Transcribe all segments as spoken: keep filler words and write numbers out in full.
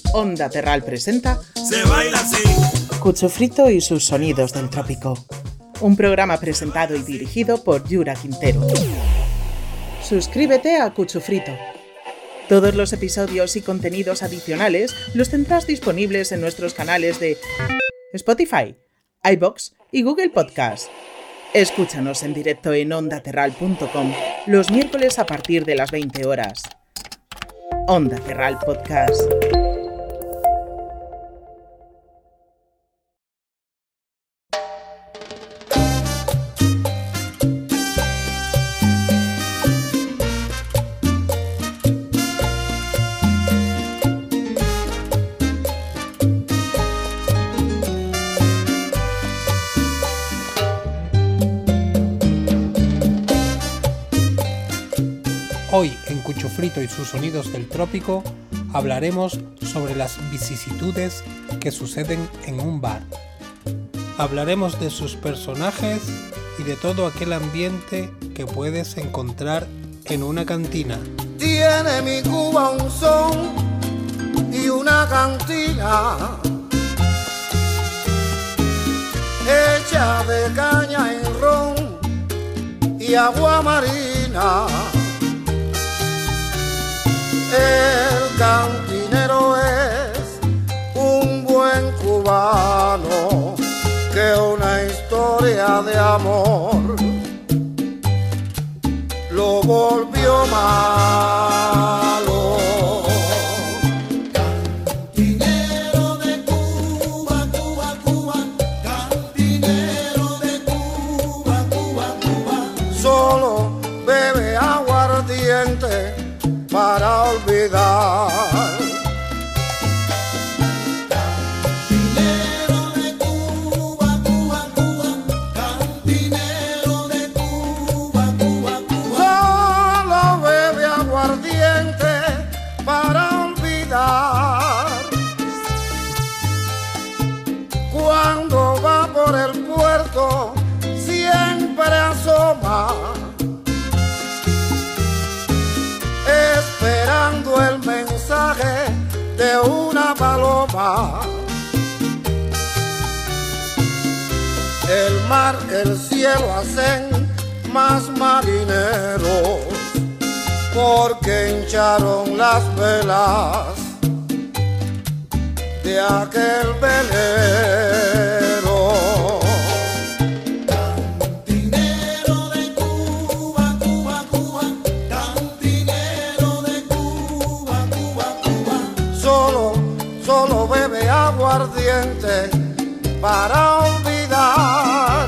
Onda Terral presenta Se baila así. Cuchufrito y sus sonidos del trópico. Un programa presentado y dirigido por Yura Quintero. Suscríbete a Cuchufrito. Todos los episodios y contenidos adicionales los tendrás disponibles en nuestros canales de Spotify, iVoox y Google Podcast. Escúchanos en directo en onda terral punto com los miércoles a partir de las veinte horas. Onda Terral Podcast. Hoy en Cuchufrito y sus sonidos del trópico hablaremos sobre las vicisitudes que suceden en un bar. Hablaremos de sus personajes y de todo aquel ambiente que puedes encontrar en una cantina. Tiene mi Cuba un son y una cantina hecha de caña en ron y agua marina. El cantinero es un buen cubano que una historia de amor lo volvió malo. Cantinero de Cuba, Cuba, Cuba, cantinero de Cuba, Cuba, Cuba. Solo bebe aguardiente para olvidar. Cantinero de Cuba, Cuba, Cuba, cantinero de Cuba, Cuba, Cuba. Solo bebe aguardiente para olvidar. Cuando va por el puerto siempre asoma, esperando el mensaje de una paloma. El mar, el cielo hacen más marineros porque hincharon las velas de aquel velero. Solo bebe aguardiente para olvidar.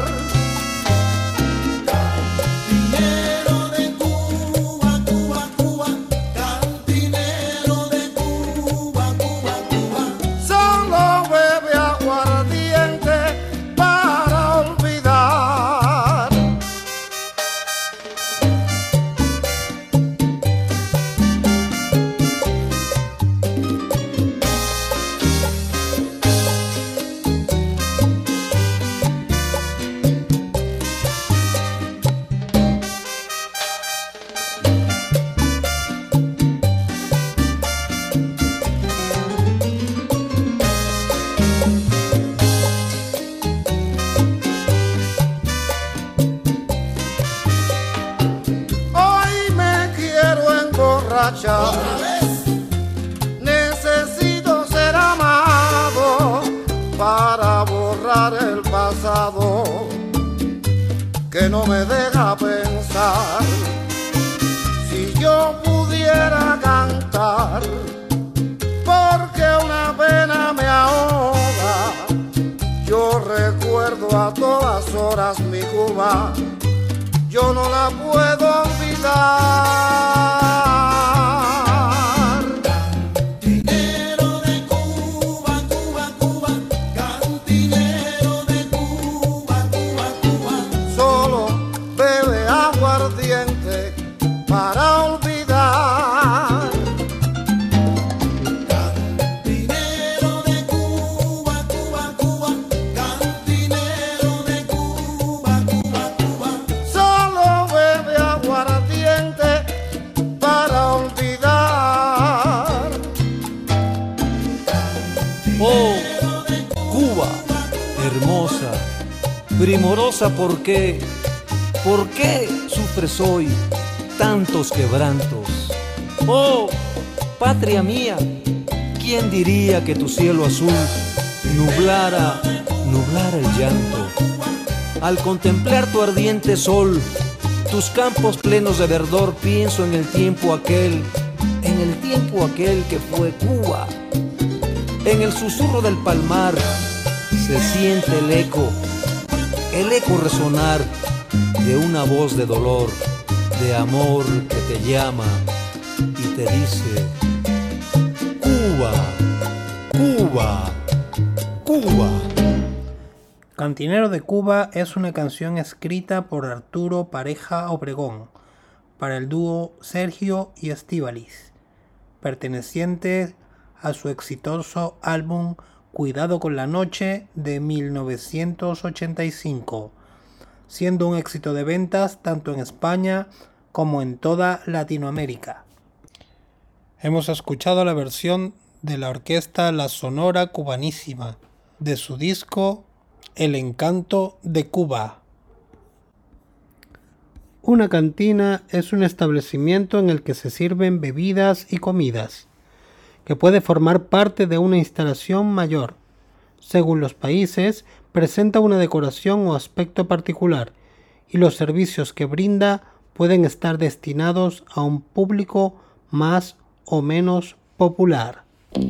Cantinero de Cuba, Cuba, Cuba, cantinero de Cuba, Cuba, Cuba. Solo bebe aguardiente para olvidar. Otra vez. Necesito ser amado para borrar el pasado que no me deja pensar. Si yo pudiera cantar, porque una pena me ahoga. Yo recuerdo a todas horas mi Cuba, yo no la puedo olvidar. Para olvidar. Cantinero de Cuba, Cuba, Cuba, cantinero de Cuba, Cuba, Cuba. Solo bebe aguardiente hermosa, primorosa, ¿por qué? ¿Por qué sufres hoy tantos quebrantos? Oh, patria mía, ¿quién diría que tu cielo azul nublara, nublara el llanto? Al contemplar tu ardiente sol, tus campos plenos de verdor, pienso en el tiempo aquel, en el tiempo aquel que fue Cuba. En el susurro del palmar se siente el eco, el eco resonar de una voz de dolor, de amor que te llama y te dice: Cuba, Cuba, Cuba. Cantinero de Cuba es una canción escrita por Arturo Pareja Obregón para el dúo Sergio y Estíbaliz, perteneciente a su exitoso álbum Cuidado con la Noche de mil novecientos ochenta y cinco, siendo un éxito de ventas tanto en España como en toda Latinoamérica. Hemos escuchado la versión de la orquesta La Sonora Cubanísima de su disco El Encanto de Cuba. Una cantina es un establecimiento en el que se sirven bebidas y comidas, que puede formar parte de una instalación mayor. Según los países, presenta una decoración o aspecto particular, y los servicios que brinda pueden estar destinados a un público más o menos popular.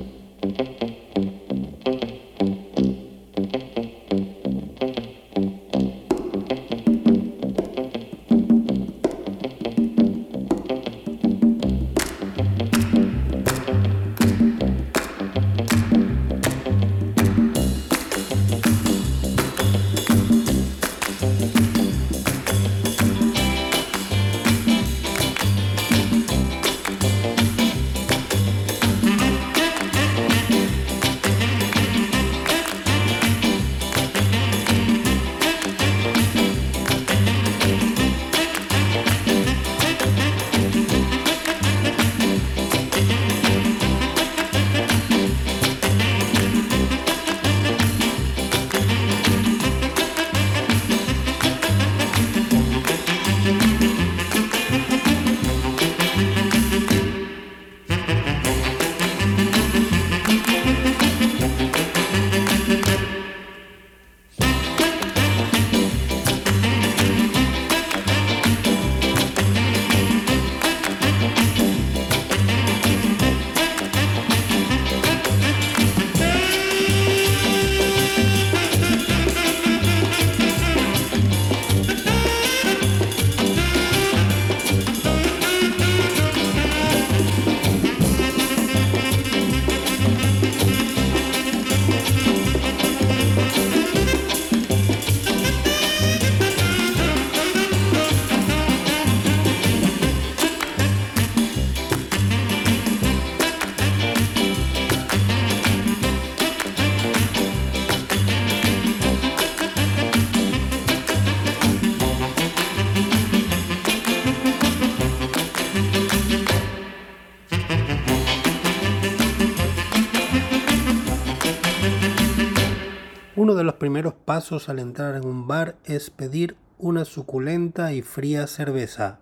Uno de los primeros pasos al entrar en un bar es pedir una suculenta y fría cerveza,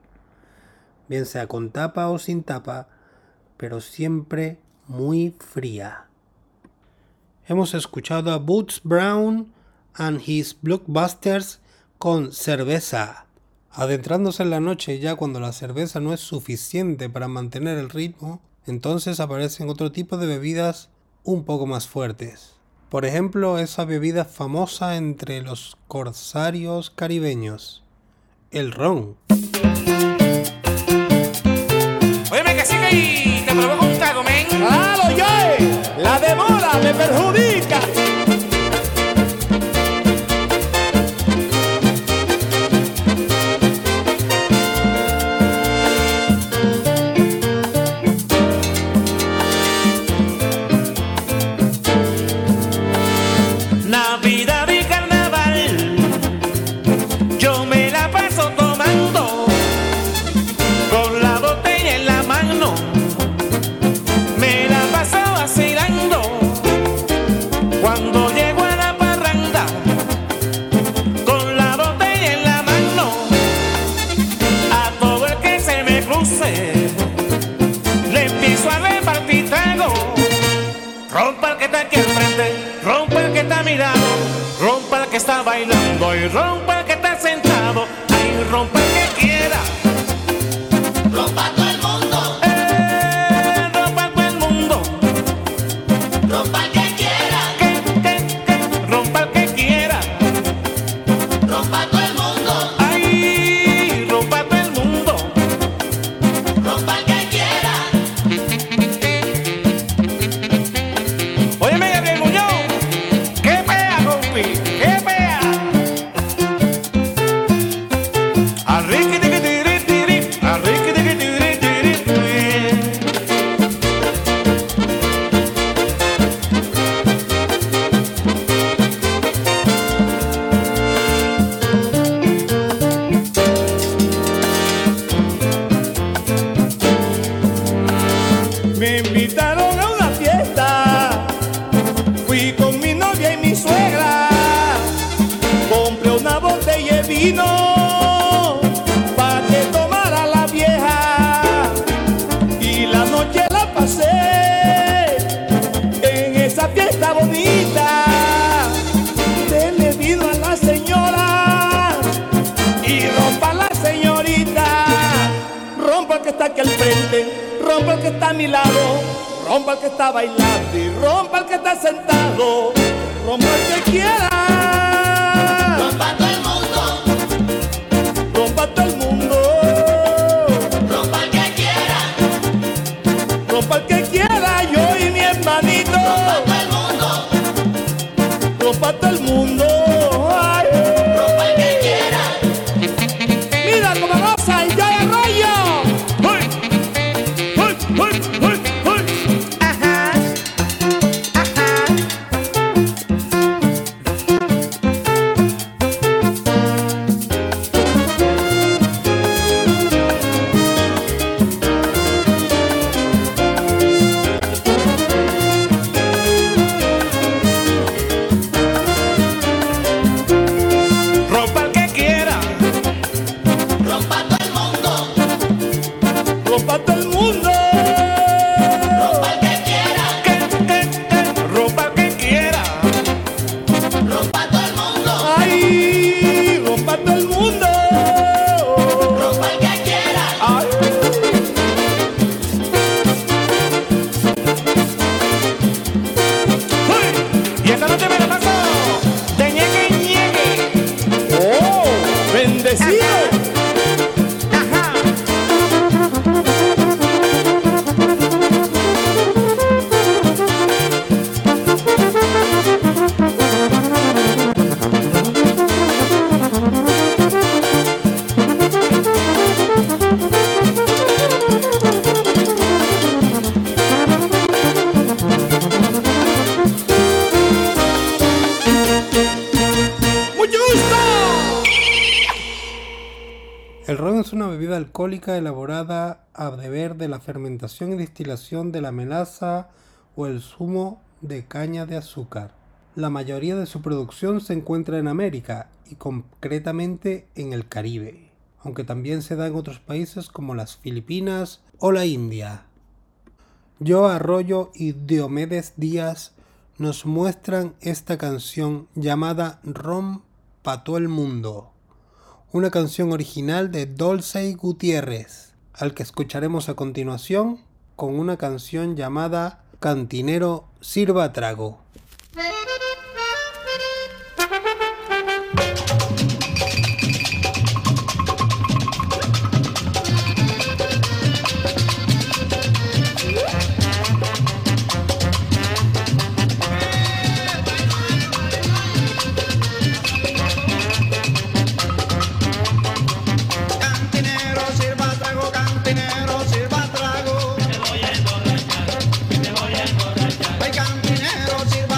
bien sea con tapa o sin tapa, pero siempre muy fría. Hemos escuchado a Boots Brown and His Blockbusters con Cerveza, adentrándose en la noche ya cuando la cerveza no es suficiente para mantener el ritmo, entonces aparecen otro tipo de bebidas un poco más fuertes. Por ejemplo, esa bebida famosa entre los corsarios caribeños, el ron. Óyeme que sigue y te provoca un trago, men. ¡Claro, yo! ¡La demora me perjudica! Navidad y carnaval, yo me la paso tomando, con la botella en la mano, me la paso vacilando. suave partitago. Rompa el que está aquí al frente, rompa el que está mirado, rompa el que está bailando y rompa el que está sentado. Ay, rompa el que quiera. Rompa todo el mundo. Eh, rompa todo el mundo. Rompa el que quiera. Que, que, que, rompa el que quiera. Rompa todo el mundo. Ay, rompa todo el mundo. Rompa el que quiera. Óyeme, Gabriel Muñoz, qué pea, compi, qué pea. Arriqui, tiqui, tiri, tiri, arriqui, tiqui, tiri, tiri, tiri. Me invitaron a una fiesta, fui con mi novia y mi suegra, compré una botella de vino pa' que tomara la vieja y la noche la pasé en esa fiesta bonita. Dele vino a la señora y rompa a la señorita, rompa el que está aquí al frente, rompa el que está a mi lado, rompa el que está bailando y rompa el que está sentado, rompa el que quiera. Rompa todo el mundo. Rompa todo el mundo. Rompa el que quiera. Rompa el que quiera, yo y mi hermanito. Rompa todo el mundo. Rompa todo el mundo. Ay. Rompa el que quiera. Mira cómo goza y ya arroyo. Uy, uy, uy, uy, uy. Ajá, ajá. Rompa el que quiera. Rompa todo el mundo. Rompa todo el mundo. Rompa el que quiera. Que, que, que, rompa el que quiera. Rompa todo el mundo. Ay, rompa todo el mundo. Rompa el que quiera. Ay. Uy, y esta noche me la paso de ñeque ñeque. Oh, bendecido. Ajá. Mucho gusto. El ron es una bebida alcohólica elaborada a deber de la fermentación y destilación de la melaza o el zumo de caña de azúcar. La mayoría de su producción se encuentra en América y concretamente en el Caribe, aunque también se da en otros países como las Filipinas o la India. Joe Arroyo y Diomedes Díaz nos muestran esta canción llamada Ron pa' todo el mundo, una canción original de Dolce Gutiérrez, al que escucharemos a continuación con una canción llamada Cantinero sirva trago. Cantinero, sirva trago, cantinero, sirva trago. Me voy a emborrachar, me voy a emborrachar. Ay, cantinero, sirva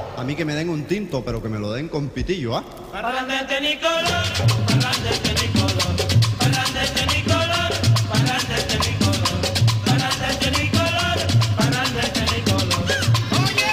A mí que me den un tinto, pero que me lo den con pitillo, ¿ah? Parrandete Nicolor, parrandete Nicolor, parrandete Nicolor, parrandete Nicolor, parrandete Nicolor, parrandete Nicolor. Oye,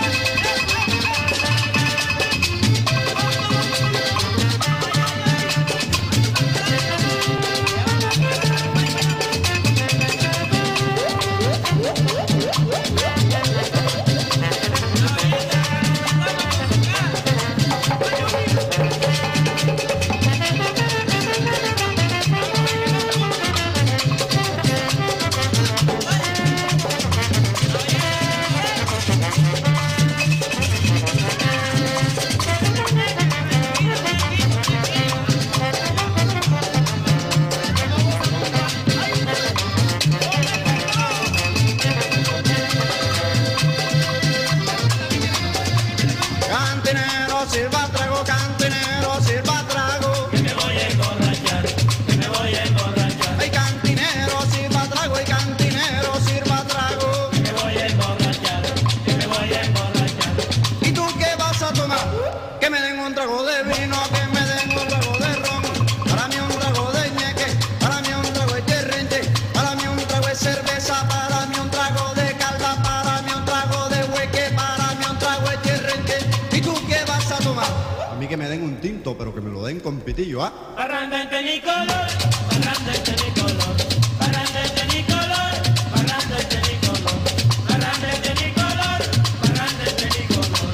Cantinero, sirva trago, cantinero, sirva trago. que me voy a emborrachar, que me voy a emborrachar, Ay, cantinero, sirva trago, ay, cantinero, sirva trago. que me voy a emborrachar, que me voy a emborrachar. ¿Y tú qué vas a tomar? Que me den un trago de vino, que me den un trago de ron. Para mí un trago de ñeque, para mí un trago de cherrenche, para mí un trago de cerveza, para mí un trago de calda, para mí un trago de hueque, para mí un trago de cherrenche. ¿Y tú qué vas a tomar? A mí que me den un tinto, pero que me lo den con pitillo, ¿ah? Parrandete Nicolor, parrandete Nicolor, parrandete Nicolor, parrandete Nicolor, parrandete Nicolor, parrandete Nicolor.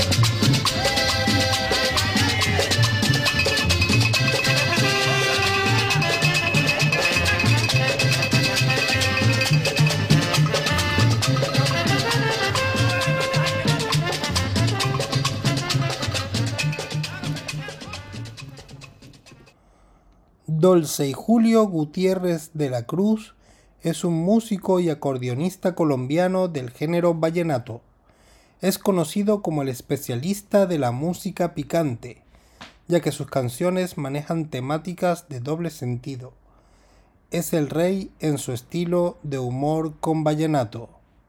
Dolce y Julio Gutiérrez de la Cruz es un músico y acordeonista colombiano del género vallenato. Es conocido como el especialista de la música picante, ya que sus canciones manejan temáticas de doble sentido. Es el rey en su estilo de humor con vallenato.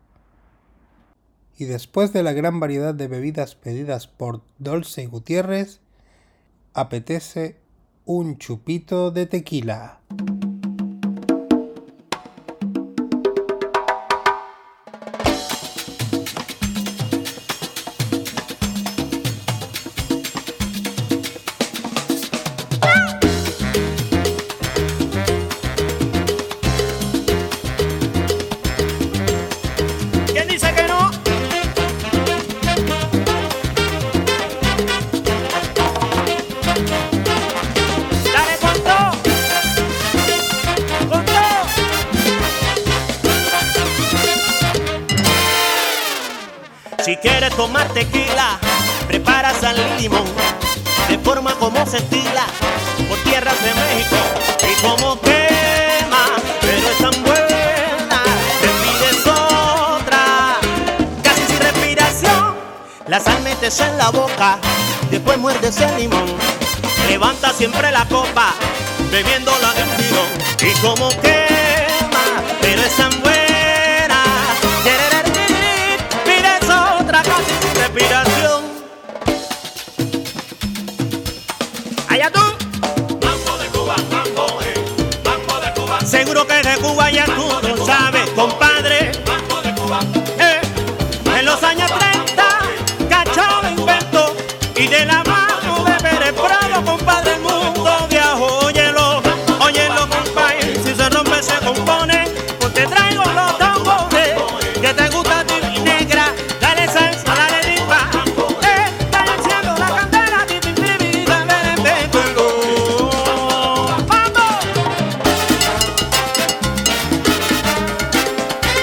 Y después de la gran variedad de bebidas pedidas por Dolce y Gutiérrez, apetece un chupito de tequila. ¿Quién dice que no? Dale con todo, con todo. Si quieres tomar tequila, prepara sal y limón, de forma como se estila por tierras de México. Y como quema, pero es tan buena, te pides otra, casi sin respiración. La sal metes en la boca, después muerdes el limón. Levanta siempre la copa, bebiéndola de un tirón. Y como quema, pero es tan buena, pides otra, casi sin respiración. Allá tú. Mambo de Cuba, mambo, eh, mambo de Cuba. Seguro que de Cuba ya tú lo sabes, compadre. Mambo de Cuba. Eh, en los años treinta, Cachao lo inventó y de la mano de Pérez Prado, compadre, el mundo viajó. Óyelo, óyelo, compadre. Si se rompe, se compone. Pues te traigo los tambores que te gusta a ti, mi negra. Dale salsa, dale rimba. Eh, dale enciendo la candela, ti, ti, ti, ti, dale, dale, dale. ¡Vamos!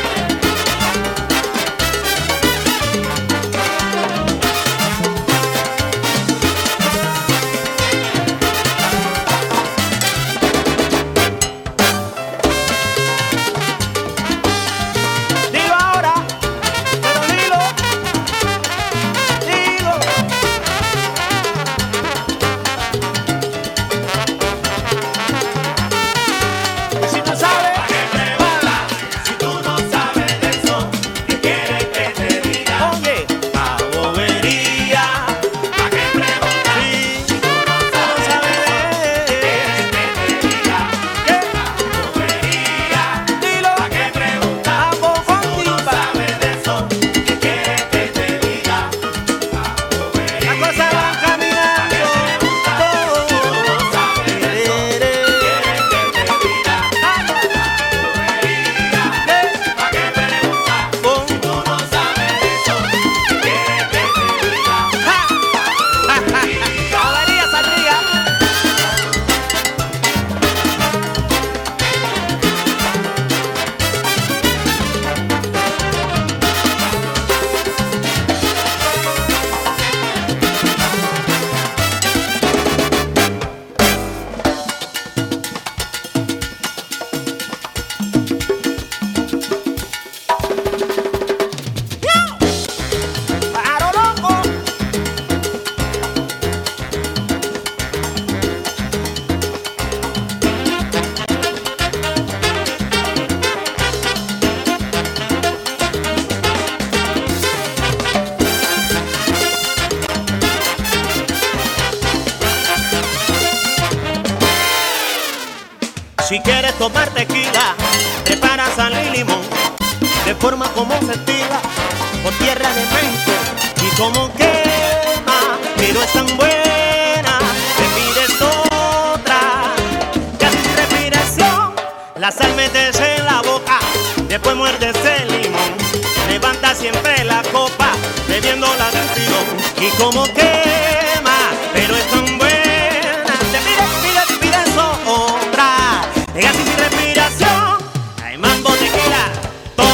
Si quieres tomar tequila, prepara sal y limón, de forma como se estila por tierra de México. Y como quema, pero es tan buena, te pides otra, ya sin respiración, la sal metes en la boca, después muerdes el limón, levanta siempre la copa, bebiéndola del tirón. Y como quema, pero es tan buena, te pides, pides, pides otra, deja sin respiración, hay mambo tequila, tom.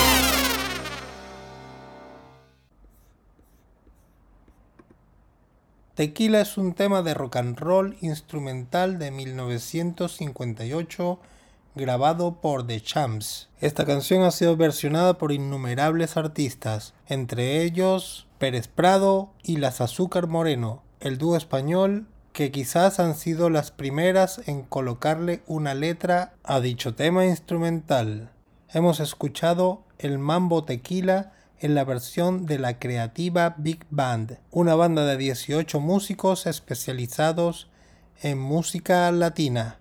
Tequila es un tema de rock and roll instrumental de mil novecientos cincuenta y ocho grabado por The Champs. Esta canción ha sido versionada por innumerables artistas, entre ellos Pérez Prado y Las Azúcar Moreno, el dúo español que quizás han sido las primeras en colocarle una letra a dicho tema instrumental. Hemos escuchado el Mambo Tequila en la versión de la creativa Big Band, una banda de dieciocho músicos especializados en música latina.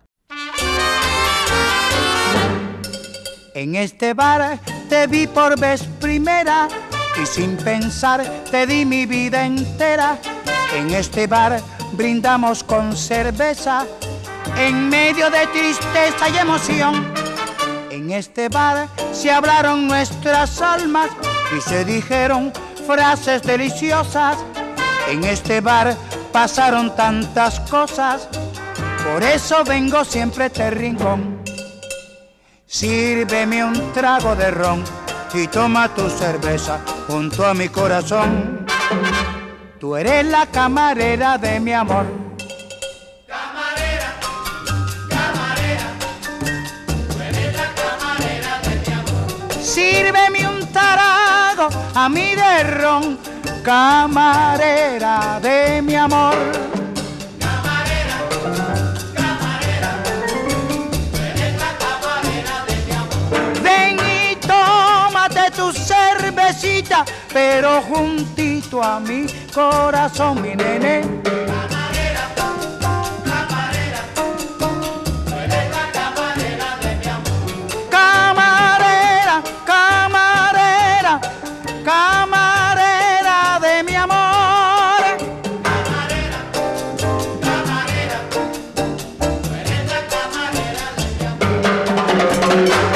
En este bar te vi por vez primera y sin pensar te di mi vida entera. En este bar brindamos con cerveza en medio de tristeza y emoción. En este bar se hablaron nuestras almas y se dijeron frases deliciosas. En este bar pasaron tantas cosas, por eso vengo siempre a este rincón. Sírveme un trago de ron y toma tu cerveza junto a mi corazón. Tú eres la camarera de mi amor. Camarera, camarera, tú eres la camarera de mi amor. Sírveme un trago a mí de ron, camarera de mi amor. Tu cervecita, pero juntito a mi corazón, mi nene. Camarera, camarera, tú eres la camarera de mi amor. Camarera, camarera, camarera de mi amor. Camarera, camarera, tú eres la camarera de mi amor.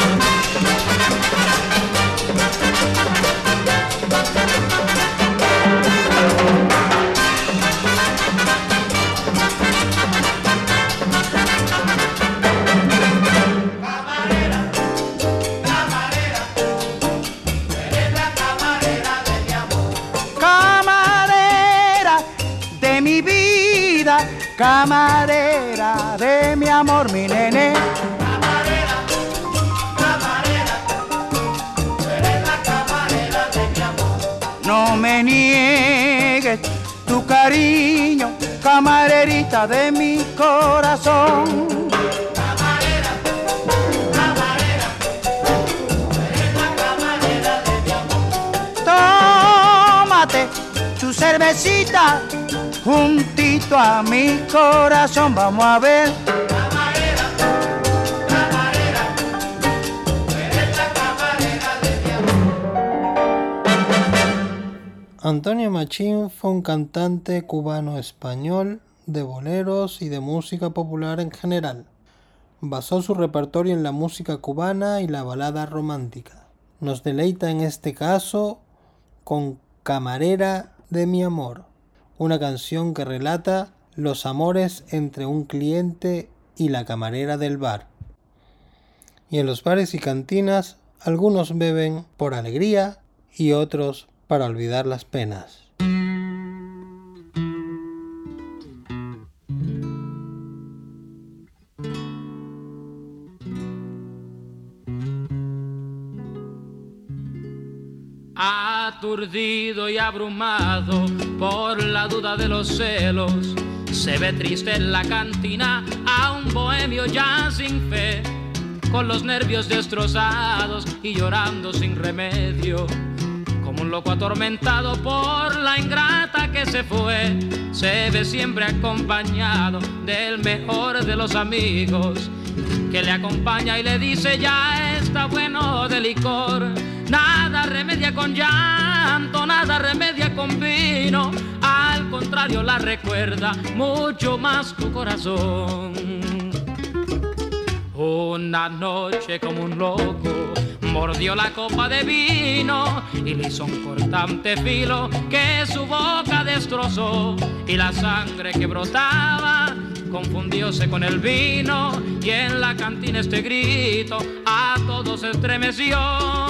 Camarera de mi amor, mi nene. Camarera, camarera, tú eres la camarera de mi amor. No me niegues tu cariño, camarerita de mi corazón. Camarera, camarera, tú eres la camarera de mi amor. Tómate tu cervecita juntito a mi corazón, vamos a ver. Camarera, camarera, tú eres la camarera de mi amor. Antonio Machín fue un cantante cubano-español de boleros y de música popular en general. Basó su repertorio en la música cubana y la balada romántica. Nos deleita en este caso con Camarera de mi amor, una canción que relata los amores entre un cliente y la camarera del bar. Y en los bares y cantinas, algunos beben por alegría y otros para olvidar las penas. Aturdido y abrumado por la duda de los celos, se ve triste en la cantina a un bohemio ya sin fe, con los nervios destrozados y llorando sin remedio. Como un loco atormentado por la ingrata que se fue, se ve siempre acompañado del mejor de los amigos. que le acompaña y le dice ya está bueno de licor. Nada remedia con llanto, nada remedia con vino, al contrario la recuerda mucho más tu corazón. Una noche como un loco mordió la copa de vino y le hizo un cortante filo que su boca destrozó, y la sangre que brotaba confundióse con el vino, y en la cantina este grito a todos estremeció.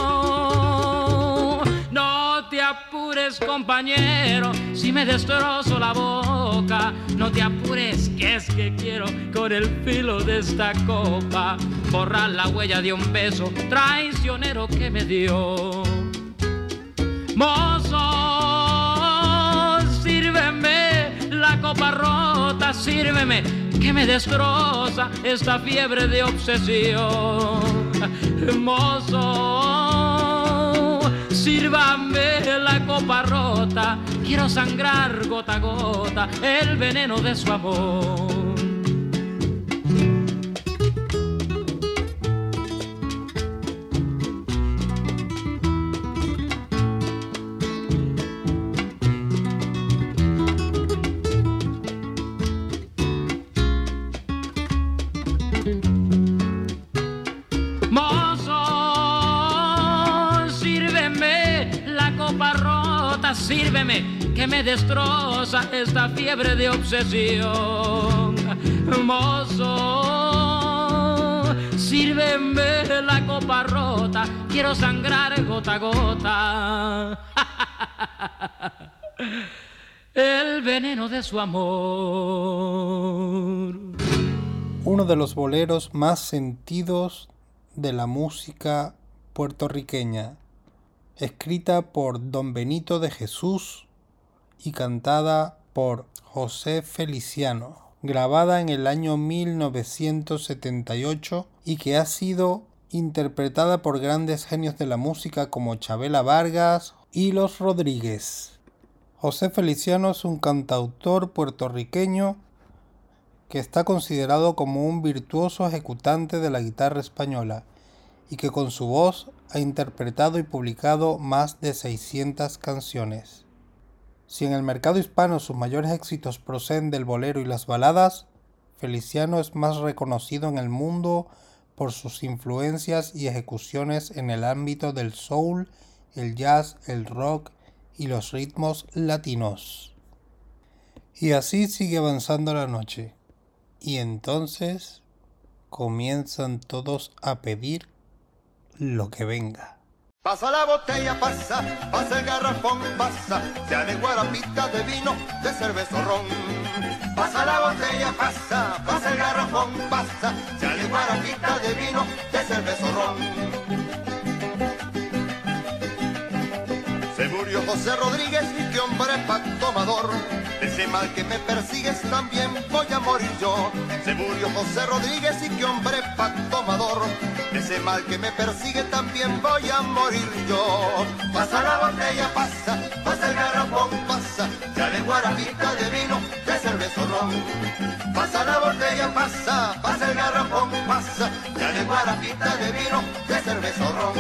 No te apures, compañero, si me destrozo la boca. No te apures, que es que quiero con el filo de esta copa borrar la huella de un beso traicionero que me dio. Mozo, sírveme la copa rota, sírveme, que me destroza esta fiebre de obsesión. Mozo, sírvame la copa rota, quiero sangrar gota a gota el veneno de su amor. Sírveme, que me destroza esta fiebre de obsesión. Mozo, sírveme la copa rota, quiero sangrar gota a gota el veneno de su amor. Uno de los boleros más sentidos de la música puertorriqueña, escrita por Don Benito de Jesús y cantada por José Feliciano, grabada en el año mil novecientos setenta y ocho y que ha sido interpretada por grandes genios de la música como Chavela Vargas y Los Rodríguez. José Feliciano es un cantautor puertorriqueño que está considerado como un virtuoso ejecutante de la guitarra española y que con su voz ha interpretado y publicado más de seiscientas canciones. Si en el mercado hispano sus mayores éxitos proceden del bolero y las baladas, Feliciano es más reconocido en el mundo por sus influencias y ejecuciones en el ámbito del soul, el jazz, el rock y los ritmos latinos. Y así sigue avanzando la noche, y entonces comienzan todos a pedir lo que venga. Pasa la botella, pasa, pasa el garrafón, pasa, sea de guarapita, de vino, de cerveza o ron. Pasa la botella, pasa, pasa el garrafón, pasa, sea de guarapita, de vino, de cerveza o ron. Se murió José Rodríguez y qué hombre pa' tomador. Ese mal que me persigues también voy a morir yo. Se murió José Rodríguez y qué hombre pa' tomador. Ese mal que me persigue también voy a morir yo. Pasa la botella, pasa, pasa el garrafón, pasa, ya de guarapita, de vino, de cerveza o ron. Pasa la botella, pasa, pasa el garrafón, pasa, ya de guarapita, de vino, de cerveza o ron.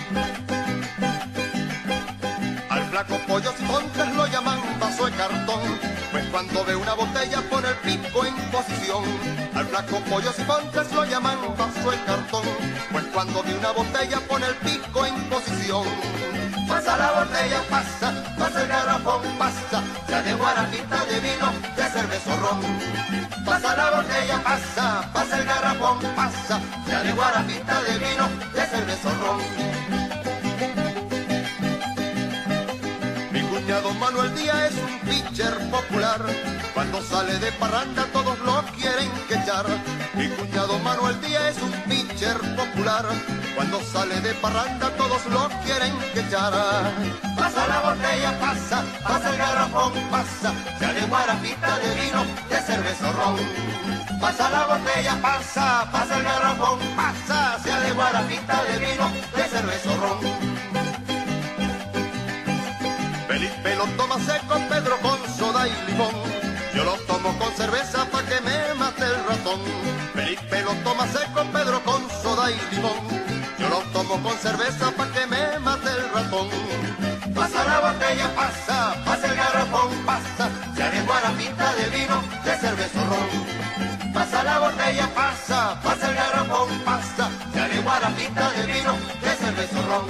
Al flaco Pollo Sifontes lo llaman vaso de cartón, pues cuando ve una botella pone el pico en posición. Al flaco Pollo Sifontes lo llaman vaso de cartón, pues cuando ve una botella pone el pico en posición. Pasa la botella, pasa, pasa el garrafón, pasa, ya de guarapita, de vino, de cerveza o ron. Pasa la botella, pasa, pasa el garrafón, pasa, ya de guarapita, de vino, de cerveza o ron. Don Manuel Díaz es un pitcher popular, cuando sale de parranda todos lo quieren quechar. Mi cuñado Manuel Díaz es un pitcher popular, cuando sale de parranda todos lo quieren quechar. Pasa la botella, pasa, pasa el garrafón, pasa, ya de guarapita, de vino, de cerveza o ron. Pasa la botella, pasa, pasa el garrafón, pasa, sea de guarapita, de vino, de cerveza o ron. Felipe lo toma seco, Pedro con soda y limón. Yo lo tomo con cerveza pa' que me mate el ratón. Felipe Felipe lo toma seco, Pedro con soda y limón. Yo lo tomo con cerveza pa' que me mate el ratón. Pasa la botella, pasa, pasa el garrafón, pasa. Ya de guarapita, de vino, de cerveza o ron. Pasa la botella, pasa, pasa el garrafón, pasa. Ya de guarapita, de vino, de cerveza o ron.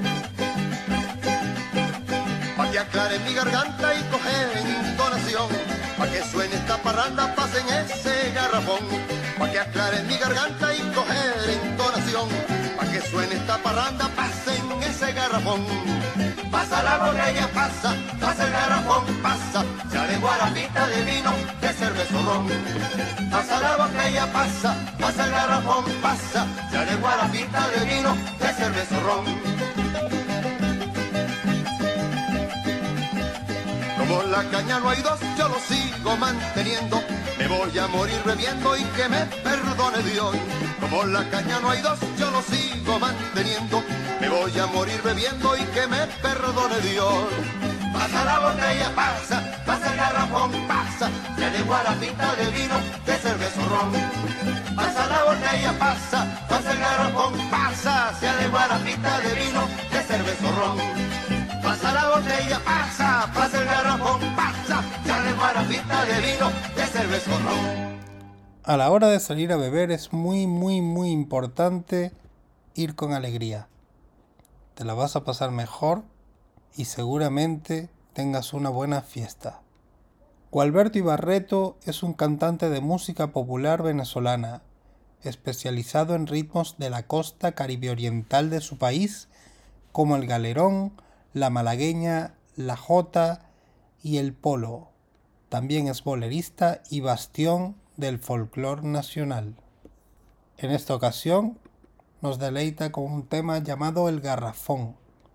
Pa' que aclare mi garganta y coger entonación, pa' que suene esta parranda, pasen ese garrafón. Pa' que aclare mi garganta y coger entonación, pa' que suene esta parranda, pasen ese garrafón. Pasa la botella, pasa, pasa el garrafón, pasa. Ya de guarapita, de vino, de cerveza o ron. Pasa la botella, pasa, pasa el garrafón, pasa. Ya de guarapita, de vino, de cerveza o ron. Como la caña no hay dos, yo lo sigo manteniendo. Me voy a morir bebiendo y que me perdone Dios. Como la caña no hay dos, yo lo sigo manteniendo. Me voy a morir bebiendo y que me perdone Dios. Pasa la botella, pasa, pasa el garrafón, pasa. Ya de guarapita, de vino, de cerveza o ron. Pasa la botella, pasa, pasa el garrafón, pasa. Ya de guarapita, de vino, de cerveza o ron. Pasa la botella, pasa, pasa el garrafón, pasa. Ya de guarapita, de vino, de cerveza o ron. A la hora de salir a beber es muy, muy, muy importante ir con alegría. Te la vas a pasar mejor y seguramente tengas una buena fiesta. Gualberto Ibarreto es un cantante de música popular venezolana, especializado en ritmos de la costa caribe oriental de su país, como el galerón, la malagueña, la jota y el polo. También es bolerista y bastión del folclore nacional. En esta ocasión nos deleita con un tema llamado El Garrafón.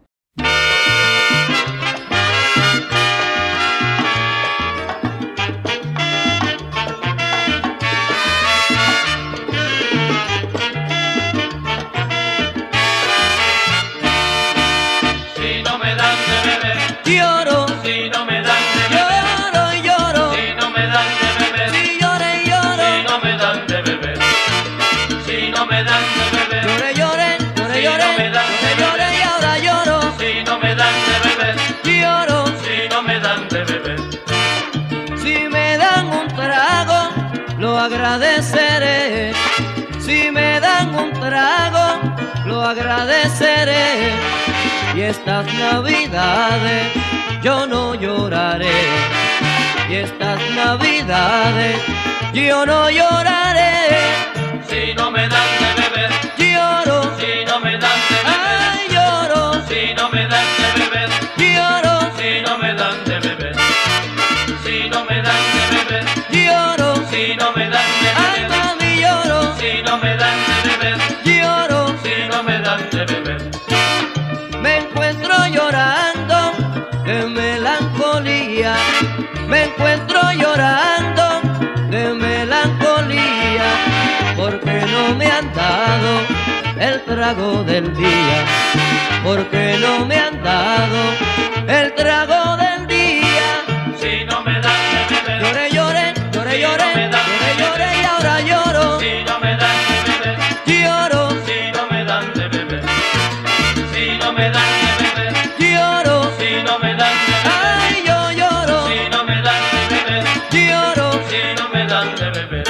Si no me dan de beber, Lloro, si no me dan de beber, lloro y lloro. si no me dan de beber, Si lloro y lloro. si no me dan de beber, si no me dan de beber, Lloré, lloré, lloré, Si lloré. no me dan de Lloré, lloré y ahora lloro. si no me dan de beber, Lloro. si no me dan de beber, Si me dan un trago, lo agradeceré. Si me dan un trago, lo agradeceré. Y estas navidades yo no lloraré. Y estas navidades yo no lloraré. si no me dan de beber, Lloro, si no me dan de beber, ay, lloro, si no me dan de beber, lloro, si no me dan de beber, si no me dan de beber, lloro, si no me dan de ay, beber, mami, lloro, si no me dan de beber, lloro. si no me dan de beber, Me encuentro llorando de melancolía. Me encuentro llorando de melancolía. Porque no me han dado el trago del día. Porque no me han dado el trago del día. si no me dan de beber, Lloré, lloré, lloré, Si lloré, no me dan lloré, de lloré beber. y ahora lloro. si no me dan de beber, Lloro, si no me dan de beber, si no me dan de beber, lloro, si no me dan de beber, ay, yo lloro, si no me dan de beber, lloro. si no me dan de beber.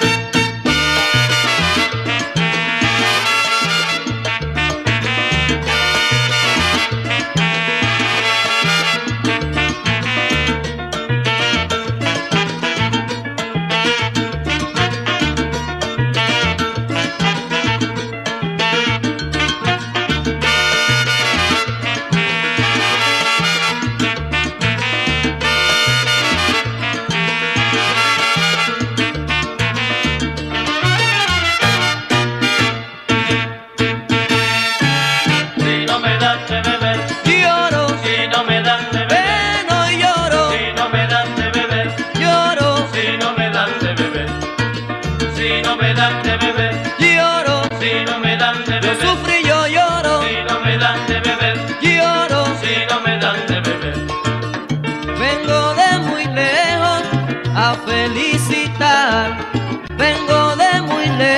Si no me dan de beber, Lloro, si no me dan de beber, peno y lloro, si no me dan de beber, lloro, si no me dan de beber, si no me dan de beber, lloro, si no me dan de yo beber, sufro y yo lloro, si no me dan de beber, lloro. si no me dan de beber, Vengo de muy lejos a felicitar. Vengo de muy lejos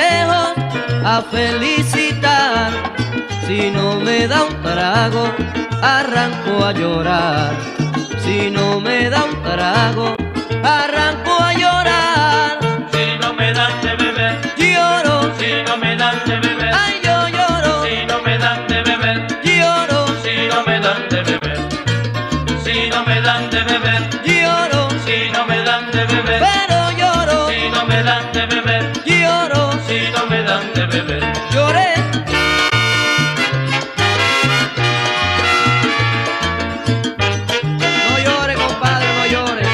a felicitar. Si no me da un trago, arranco a llorar. Si no me da un trago, arranco a llorar. Si no me dan de beber, Lloro, si no me dan de beber, ay yo lloro, si no me dan de beber, lloro, si no me dan de beber, si no me dan de beber, lloro, si no me dan de beber, pero lloro, si no me dan de beber, lloro, si no me dan de beber. lloré. No llore, compadre, no llore.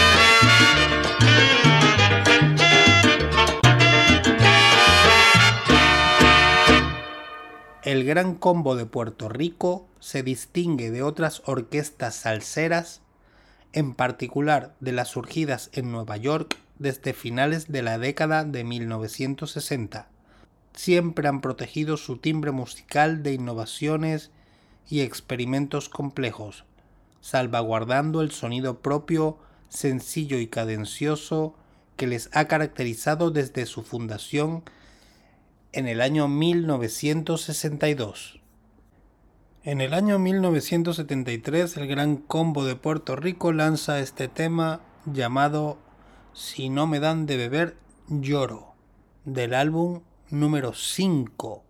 El Gran Combo de Puerto Rico se distingue de otras orquestas salseras, en particular de las surgidas en Nueva York desde finales de la década de mil novecientos sesenta. Siempre han protegido su timbre musical de innovaciones y experimentos complejos, salvaguardando el sonido propio, sencillo y cadencioso que les ha caracterizado desde su fundación en el año mil novecientos sesenta y dos. En el año mil novecientos setenta y tres, el Gran Combo de Puerto Rico lanza este tema llamado Si no me dan de beber, lloro, del álbum número cinco.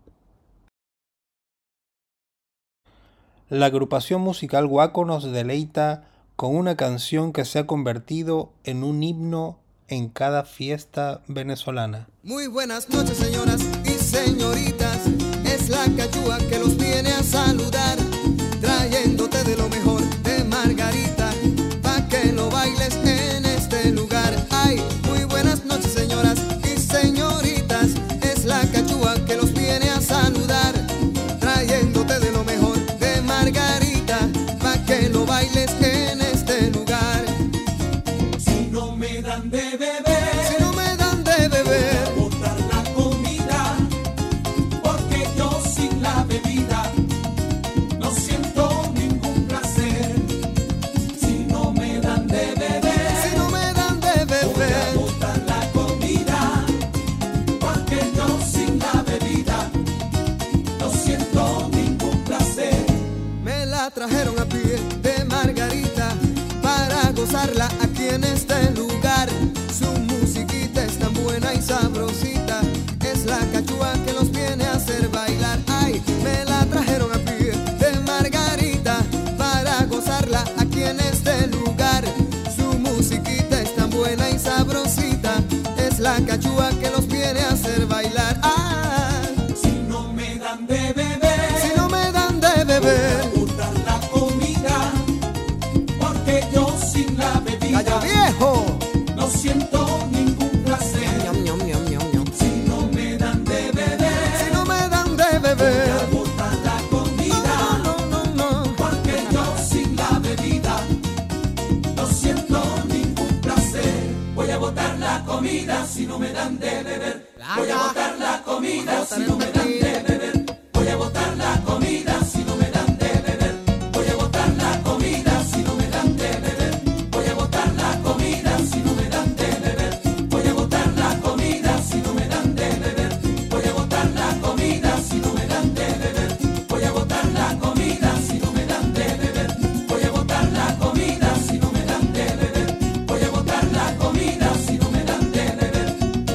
La agrupación musical Guaco nos deleita con una canción que se ha convertido en un himno en cada fiesta venezolana. Muy buenas noches, señoras y señoritas. Es la cachúa que los viene a saludar, trayéndote de lo mejor de Margarita, pa' que lo bailes en este lugar. Ay, muy buenas noches, señoras y señoritas. Es la cachúa que los viene a saludar, trayéndote de lo mejor de Margarita, pa' que lo bailes en este lugar. Si no me dan de beber, Si no me dan de beber, voy a botar la comida, porque yo sin la bebida no siento ningún placer. Si no me dan de beber, si no me dan de voy a beber, botar la comida, porque yo sin la bebida no siento ningún placer. me la trajeron a pie de Margarita para gozarla aquí en este lugar. Su musiquita es tan buena y sabrosita, es la cachúa que los viene a hacer bailar. Ay, me la trajeron a pie de Margarita para gozarla aquí en este lugar. Su musiquita es tan buena y sabrosita, es la cachúa que los viene a hacer bailar. Ah, Si no me dan de beber, si no me dan de beber, voy a botar la comida, porque yo sin la bebida ¡calla viejo! no siento ningún placer. Ñam, ñam, ñam, ñam, ñam. Si no me dan de beber, Si no me dan de voy a beber, botar la comida, no, no, no, no. porque yo sin la bebida no siento ningún placer. Voy a botar la comida si no me dan de beber. Voy a botar la comida si no me dan de beber. Voy a botar la comida si no me dan de beber. Voy a botar la comida si no me dan de beber. Voy a botar la comida si no me dan de beber. Voy a botar la comida si no me dan de beber. Voy a botar la comida si no me dan de beber. Voy a botar la comida si no me dan de beber. Voy a botar la comida si no me dan de beber. Voy a botar la comida si no me dan de beber.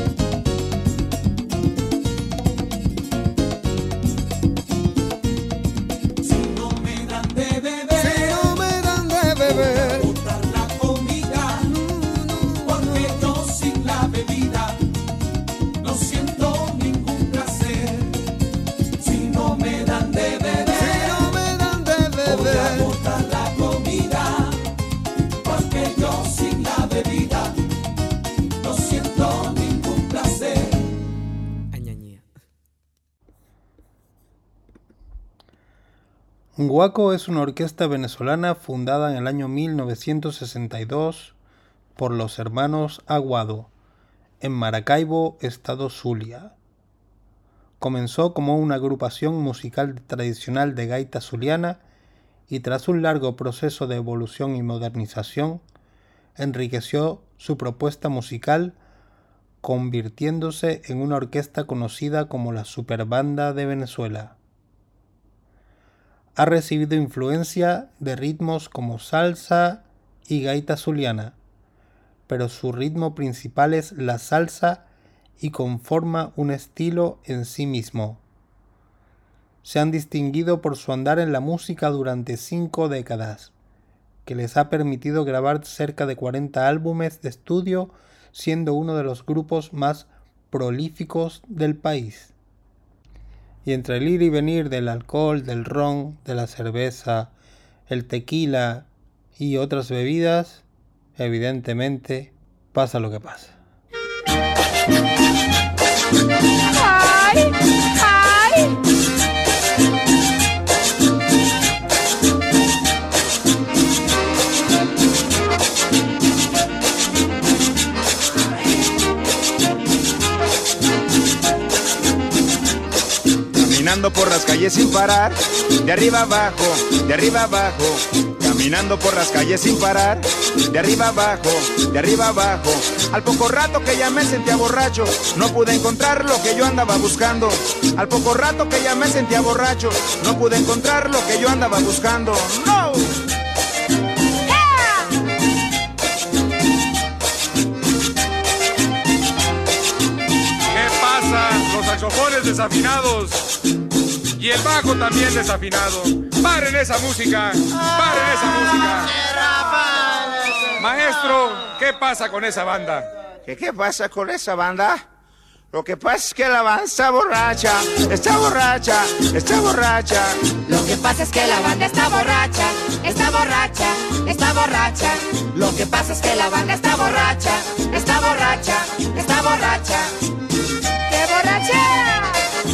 Si no me dan de beber, Si no me dan de beber, botar la comida, porque yo sin la bebida no siento ningún placer. Si no me dan de si beber, no me dan de voy a beber, botar la comida, porque yo sin la bebida no siento ningún placer. Guaco es una orquesta venezolana fundada en el año mil novecientos sesenta y dos por los hermanos Aguado, en Maracaibo, estado Zulia. Comenzó como una agrupación musical tradicional de gaita zuliana y tras un largo proceso de evolución y modernización, enriqueció su propuesta musical convirtiéndose en una orquesta conocida como la Superbanda de Venezuela. Ha recibido influencia de ritmos como salsa y gaita zuliana, pero su ritmo principal es la salsa y conforma un estilo en sí mismo. Se han distinguido por su andar en la música durante cinco décadas, que les ha permitido grabar cerca de cuarenta álbumes de estudio, siendo uno de los grupos más prolíficos del país. Y entre el ir y venir del alcohol, del ron, de la cerveza, el tequila y otras bebidas, evidentemente pasa lo que pasa. ¡Ay! ¡Ay! Caminando por las calles sin parar, de arriba abajo, de arriba abajo. Caminando por las calles sin parar, de arriba abajo, de arriba abajo. Al poco rato que ya me sentía borracho, no pude encontrar lo que yo andaba buscando. Al poco rato que ya me sentía borracho, no pude encontrar lo que yo andaba buscando. ¡No! ¿Qué pasa? Los saxofones desafinados y el bajo también desafinado. ¡Paren esa música! ¡Paren esa música! Maestro, ¿qué pasa con esa banda? ¿Qué, qué pasa con esa banda? Lo que pasa es que la banda está borracha, está borracha, está borracha. Lo que pasa es que la banda está borracha, está borracha, está borracha. Lo que pasa es que la banda está borracha, está borracha, está borracha. ¡Qué borracha!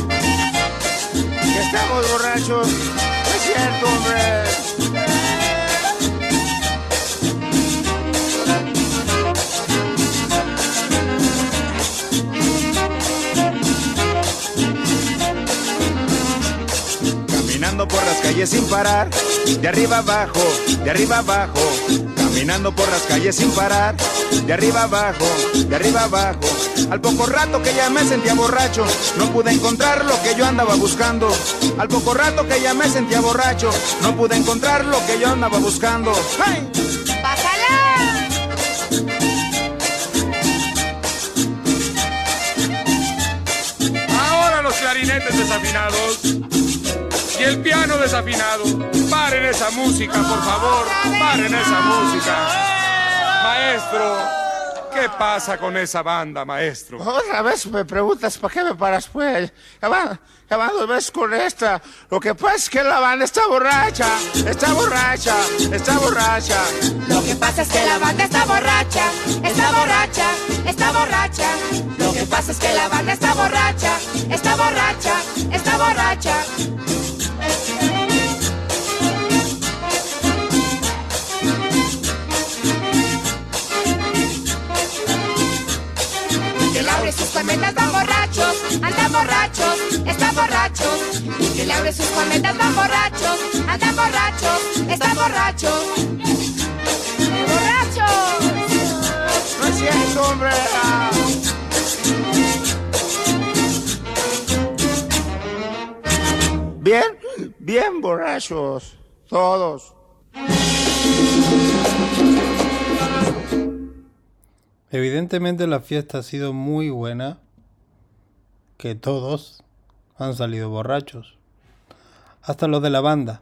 Que estamos borrachos, no es cierto, hombre. Caminando por las calles sin parar, de arriba abajo, de arriba abajo. Caminando por las calles sin parar, de arriba abajo, de arriba abajo. Al poco rato que ya me sentía borracho, no pude encontrar lo que yo andaba buscando. Al poco rato que ya me sentía borracho, no pude encontrar lo que yo andaba buscando. ¡Hey! ¡Pásala! Ahora los clarinetes desafinados y el piano desafinado. Paren esa música, por favor. Paren esa música. Maestro, ¿qué pasa con esa banda, maestro? Otra vez me preguntas, ¿para qué me paras, pues? Ya va, ya va dos veces con esta. Lo que pasa es que la banda está borracha, está borracha, está borracha. Lo que pasa es que la banda está borracha, está borracha, está borracha. Lo que pasa es que la banda está borracha, está borracha, está borracha. Que le abre sus palmetas, van borrachos, andan borrachos, están borrachos. Que le abre sus palmetas, van borrachos, andan borrachos, están borrachos. ¡Borrachos! No es cierto, hombre. Bien, bien borrachos, todos. Evidentemente la fiesta ha sido muy buena, que todos han salido borrachos, hasta los de la banda.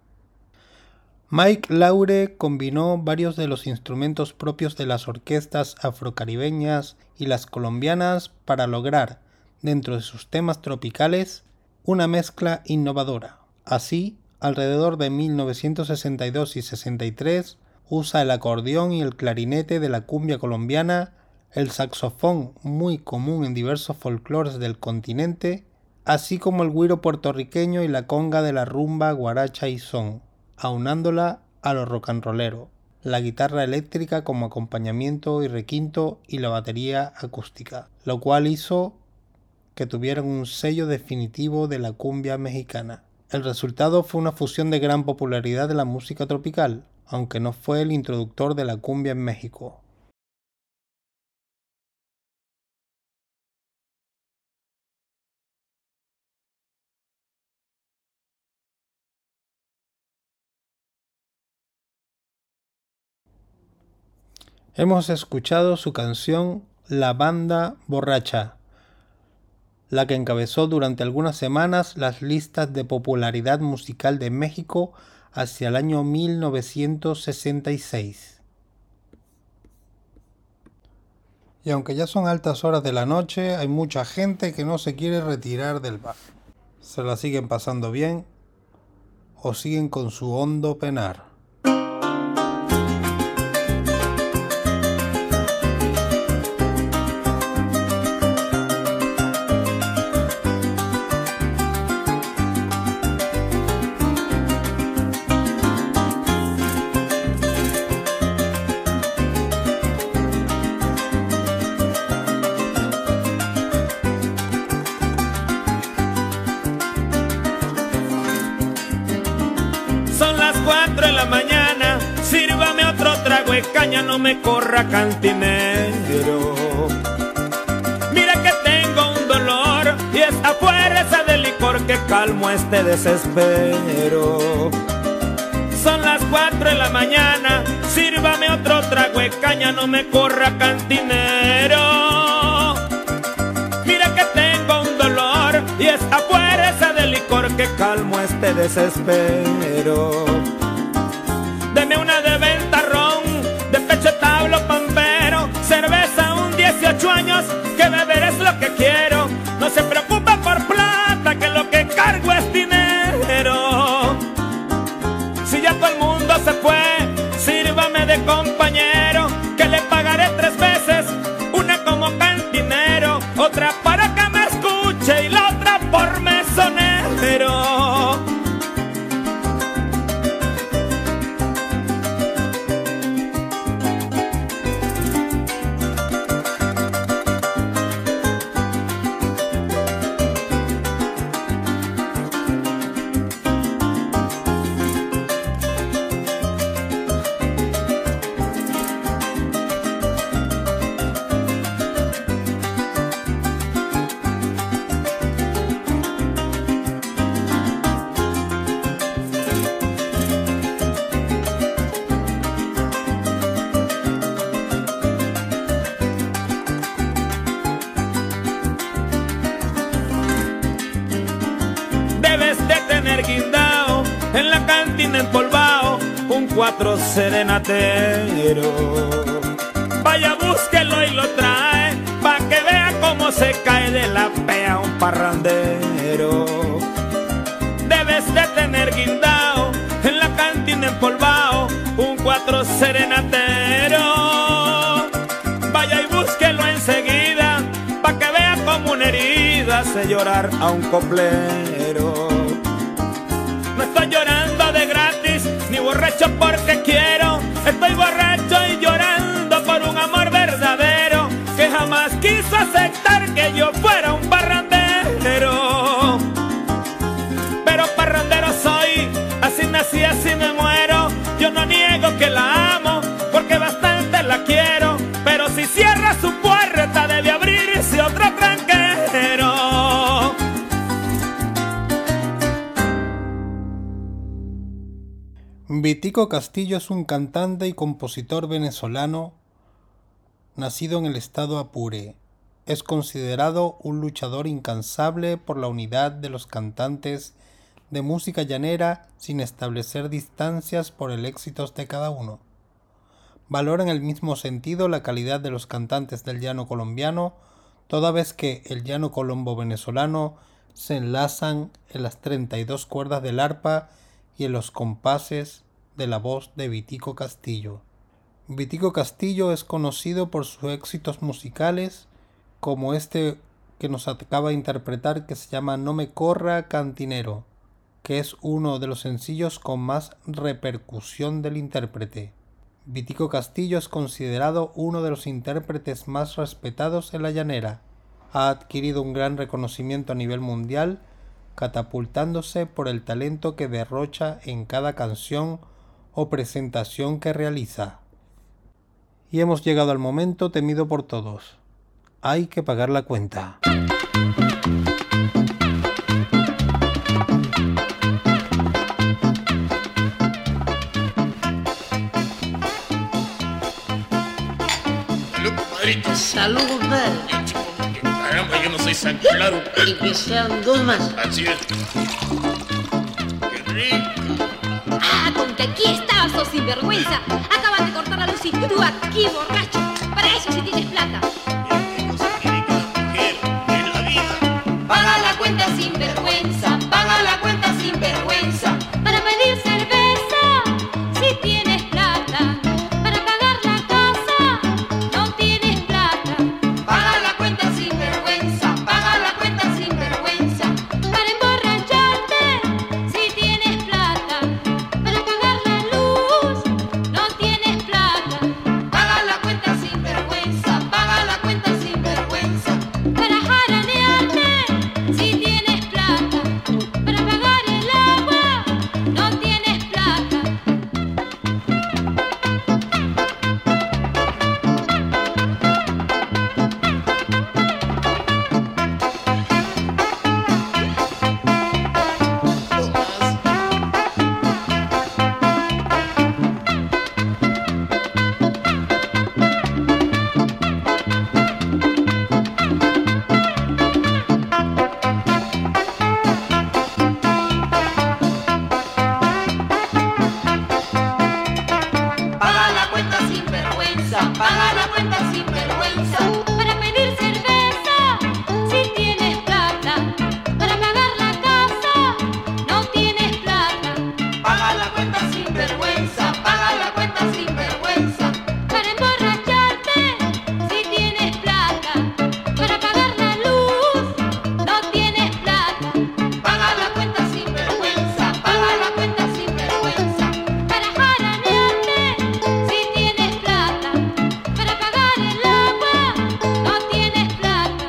Mike Laure combinó varios de los instrumentos propios de las orquestas afrocaribeñas y las colombianas para lograr, dentro de sus temas tropicales, una mezcla innovadora. Así, alrededor de mil novecientos sesenta y dos y sesenta y tres, usa el acordeón y el clarinete de la cumbia colombiana, el saxofón muy común en diversos folclores del continente, así como el güiro puertorriqueño y la conga de la rumba, guaracha y son, aunándola a lo rock and rollero, la guitarra eléctrica como acompañamiento y requinto y la batería acústica, lo cual hizo que tuvieran un sello definitivo de la cumbia mexicana. El resultado fue una fusión de gran popularidad de la música tropical, aunque no fue el introductor de la cumbia en México. Hemos escuchado su canción La Banda Borracha, la que encabezó durante algunas semanas las listas de popularidad musical de México hacia el año mil novecientos sesenta y seis. Y aunque ya son altas horas de la noche, hay mucha gente que no se quiere retirar del bar. Se la siguen pasando bien o siguen con su hondo penar. Caña, no me corra, cantinero. Mira que tengo un dolor y es a fuerza de licor que calmo este desespero. Son las cuatro de la mañana, sírvame otro trago de caña, no me corra, cantinero. Mira que tengo un dolor y es a fuerza de licor que calmo este desespero. Deme una de ventarrón, de pecho tablo pampero, cerveza un dieciocho años, que beber es lo que quiero. No se preocupa por plata, que lo que cargo es dinero. Si ya todo el mundo se fue, sírvame de compañero, que le pagaré tres veces, una como cantinero, otra para que me escuche y la otra por mesonero. En la cantina empolvado, un cuatro serenatero. Vaya, búsquelo y lo trae, pa' que vea cómo se cae de la pea un parrandero. Debes de tener guindao, en la cantina empolvado, un cuatro serenatero. Vaya y búsquelo enseguida, pa' que vea como una herida hace llorar a un coplero. No estoy llorando de gratis, ni borracho porque quiero. Estoy borracho y llorando por un amor verdadero, que jamás quiso aceptar que yo fuera un parrandero. Pero parrandero soy, así nací, así me muero. Yo no niego que la amo, porque bastante la quiero. Pero si cierra su puerta debe abrirse otro tranquero. Vitico Castillo es un cantante y compositor venezolano nacido en el estado Apure. Es considerado un luchador incansable por la unidad de los cantantes de música llanera sin establecer distancias por el éxito de cada uno. Valora en el mismo sentido la calidad de los cantantes del llano colombiano, toda vez que el llano colombo venezolano se enlazan en las treinta y dos cuerdas del arpa y en los compases de la voz de Vitico Castillo. Vitico Castillo es conocido por sus éxitos musicales, como este que nos acaba de interpretar, que se llama No me corra, cantinero, que es uno de los sencillos con más repercusión del intérprete. Vitico Castillo es considerado uno de los intérpretes más respetados en la llanera. Ha adquirido un gran reconocimiento a nivel mundial, catapultándose por el talento que derrocha en cada canción o presentación que realiza. Y hemos llegado al momento temido por todos. Hay que pagar la cuenta. Salud, compadre. Caramba, yo no soy San Claro. Y que sean dos más. Así es. Qué rico. Ah, con que aquí estabas, sos sinvergüenza. Acaban de cortar la luz y tú aquí, borracho. Para eso sí tienes plata. Paga la cuenta sinvergüenza, paga la cuenta sinvergüenza. Para pedir cerveza, si tienes plata. Para pagar la casa, no tienes plata. Paga la cuenta sinvergüenza, paga la cuenta sinvergüenza. Para emborracharte, si tienes plata. Para pagar la luz, no tienes plata. Paga la cuenta sinvergüenza, paga la cuenta sinvergüenza. Para jaranearte, si tienes plata. Para pagar el agua, no tienes plata. Paga la cuenta sinvergüenza, paga la cuenta sinvergüenza. Para pedir cerveza, si tienes plata. Para pagar la casa, no tienes plata. Paga la cuenta sinvergüenza, paga la cuenta sinvergüenza. Para emborracharte, si tienes plata. Para pagar la luz, no tienes plata. Paga la cuenta sinvergüenza, paga la cuenta sinvergüenza. Para jaranearte, si tienes plata. Para pagar el agua, no tienes plata.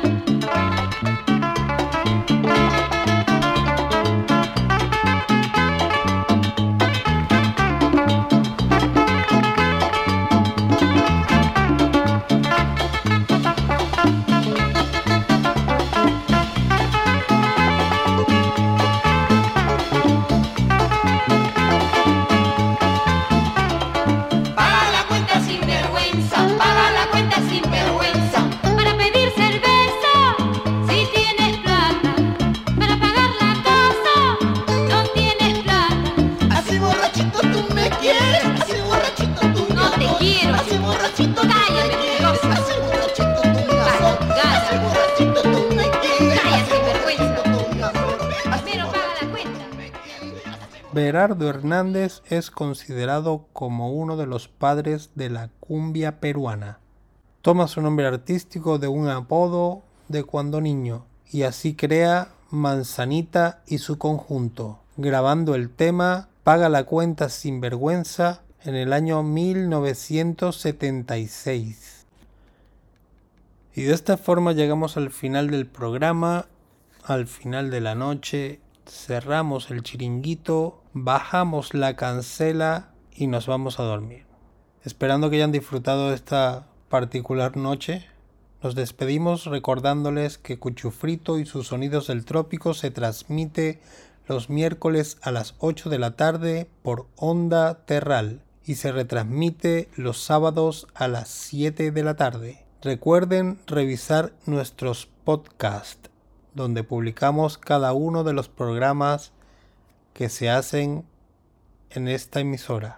Paga la cuenta sinvergüenza, paga la cuenta sinvergüenza. Para pedir cerveza, si tienes plata. Para pagar la casa, no tienes plata. Así borrachito tú me quieres, así borrachito tú me No te adoras. quiero. Así borrachito tú me Cállate, quieres, mentiroso. así borrachito tú me azotas. Así borrachito tú me quieres, Cállate, así sinvergüenza. borrachito tú me azotas. Primero paga la cuenta. Berardo Hernández es considerado como uno de los padres de la cumbia peruana. Toma su nombre artístico de un apodo de cuando niño y así crea Manzanita y su conjunto, grabando el tema Paga la cuenta sinvergüenza en el año mil novecientos setenta y seis. Y de esta forma llegamos al final del programa, al final de la noche. Cerramos el chiringuito, bajamos la cancela y nos vamos a dormir. Esperando que hayan disfrutado de esta particular noche, nos despedimos recordándoles que Cuchufrito y sus sonidos del trópico se transmite los miércoles a las ocho de la tarde por Onda Terral y se retransmite los sábados a las siete de la tarde. Recuerden revisar nuestros podcasts, donde publicamos cada uno de los programas que se hacen en esta emisora.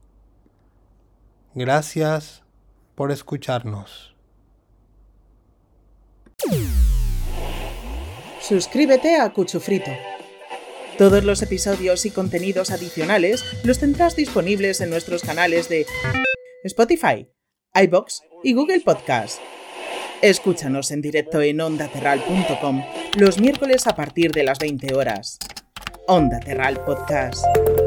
Gracias por escucharnos. Suscríbete a Cuchufrito. Todos los episodios y contenidos adicionales los tendrás disponibles en nuestros canales de Spotify, iVoox y Google Podcast. Escúchanos en directo en onda terral punto com los miércoles a partir de las veinte horas. Onda Terral Podcast.